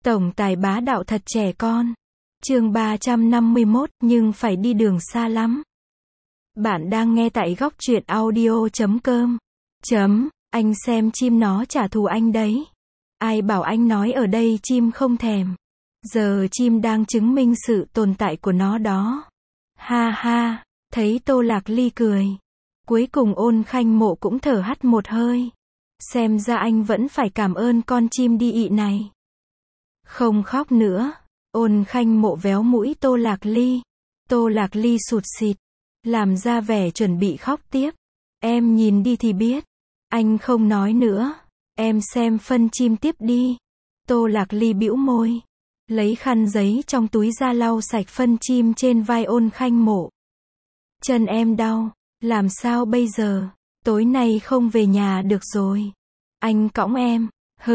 Tổng tài bá đạo thật trẻ con. Chương 351, nhưng phải đi đường xa lắm. Bạn đang nghe tại góc truyện audio.com. Anh xem chim nó trả thù anh đấy. Ai bảo anh nói ở đây chim không thèm. Giờ chim đang chứng minh sự tồn tại của nó đó. Ha ha, thấy Tô Lạc Ly cười. Cuối cùng Ôn Khanh Mộ cũng thở hắt một hơi. Xem ra anh vẫn phải cảm ơn con chim đi ị này. Không khóc nữa. Ôn Khanh Mộ véo mũi Tô Lạc Ly. Tô Lạc Ly sụt sịt, làm ra vẻ chuẩn bị khóc tiếp. Em nhìn đi thì biết. Anh không nói nữa. Em xem phân chim tiếp đi. Tô Lạc Ly bĩu môi, lấy khăn giấy trong túi ra lau sạch phân chim trên vai Ôn Khanh Mộ. Chân em đau, làm sao bây giờ? Tối nay không về nhà được rồi. Anh cõng em.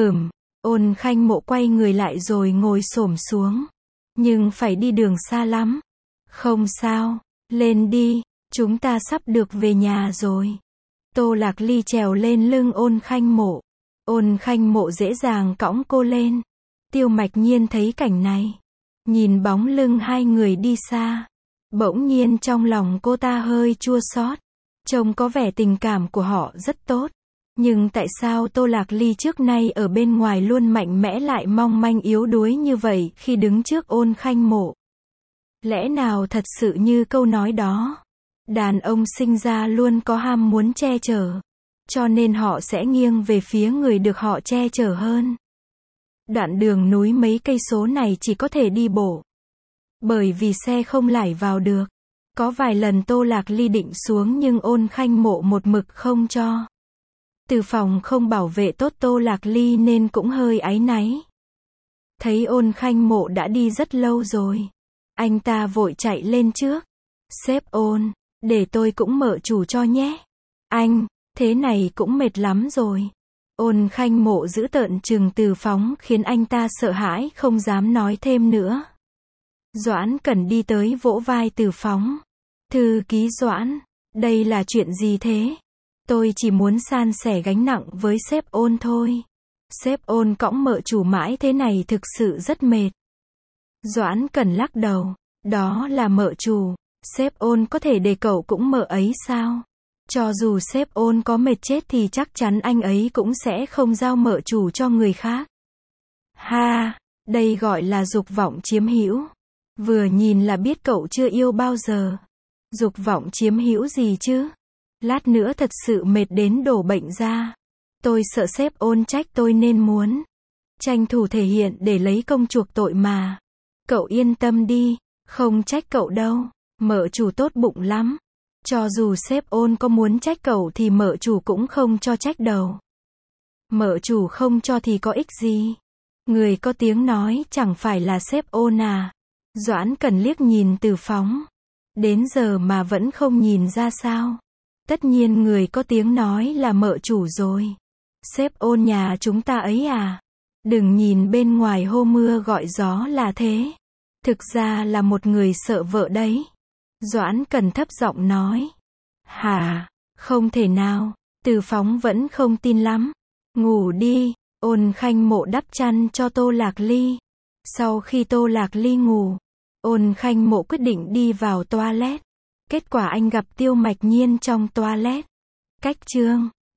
Ôn Khanh Mộ quay người lại rồi ngồi xổm xuống. Nhưng phải đi đường xa lắm. Không sao, lên đi, chúng ta sắp được về nhà rồi. Tô Lạc Ly trèo lên lưng Ôn Khanh Mộ. Ôn Khanh Mộ dễ dàng cõng cô lên. Tiêu Mạch Nhiên thấy cảnh này, nhìn bóng lưng hai người đi xa, bỗng nhiên trong lòng cô ta hơi chua xót. Trông có vẻ tình cảm của họ rất tốt. Nhưng tại sao Tô Lạc Ly trước nay ở bên ngoài luôn mạnh mẽ lại mong manh yếu đuối như vậy khi đứng trước Ôn Khanh Mộ? Lẽ nào thật sự như câu nói đó? Đàn ông sinh ra luôn có ham muốn che chở, cho nên họ sẽ nghiêng về phía người được họ che chở hơn. Đoạn đường núi mấy cây số này chỉ có thể đi bộ, bởi vì xe không lải vào được. Có vài lần Tô Lạc Ly định xuống nhưng Ôn Khanh Mộ một mực không cho. Từ phòng không bảo vệ tốt Tô Lạc Ly nên cũng hơi áy náy. Thấy Ôn Khanh Mộ đã đi rất lâu rồi, anh ta vội chạy lên trước. Sếp Ôn, để tôi cũng mở chủ cho nhé. Anh, thế này cũng mệt lắm rồi. Ôn Khanh Mộ giữ tợn trừng Từ Phóng khiến anh ta sợ hãi không dám nói thêm nữa. Doãn Cẩn đi tới vỗ vai Từ Phóng. Thư ký Doãn, đây là chuyện gì thế? Tôi chỉ muốn san sẻ gánh nặng với sếp Ôn thôi. Sếp Ôn cõng mợ chủ mãi thế này thực sự rất mệt. Doãn Cẩn lắc đầu. Đó là mợ chủ. Sếp Ôn có thể để cậu cũng mợ ấy sao? Cho dù sếp Ôn có mệt chết thì chắc chắn anh ấy cũng sẽ không giao mợ chủ cho người khác. Ha, đây gọi là dục vọng chiếm hữu. Vừa nhìn là biết cậu chưa yêu bao giờ. Dục vọng chiếm hữu gì chứ? Lát nữa thật sự mệt đến đổ bệnh ra. Tôi sợ sếp Ôn trách tôi nên muốn tranh thủ thể hiện để lấy công chuộc tội mà. Cậu yên tâm đi, không trách cậu đâu. Mợ chủ tốt bụng lắm. Cho dù sếp Ôn có muốn trách cậu thì mợ chủ cũng không cho trách đâu. Mợ chủ không cho thì có ích gì? Người có tiếng nói chẳng phải là sếp Ôn à? Doãn Cẩn liếc nhìn Từ Phóng. Đến giờ mà vẫn không nhìn ra sao? Tất nhiên người có tiếng nói là mợ chủ rồi. Sếp Ôn nhà chúng ta ấy à? Đừng nhìn bên ngoài hô mưa gọi gió là thế. Thực ra là một người sợ vợ đấy. Doãn Cẩn thấp giọng nói. Hả? Không thể nào. Từ Phóng vẫn không tin lắm. Ngủ đi. Ôn Khanh Mộ đắp chăn cho Tô Lạc Ly. Sau khi Tô Lạc Ly ngủ, Ôn Khanh Mộ quyết định đi vào toilet. Kết quả anh gặp Tiêu Mạch Nhiên trong toilet. Cách chương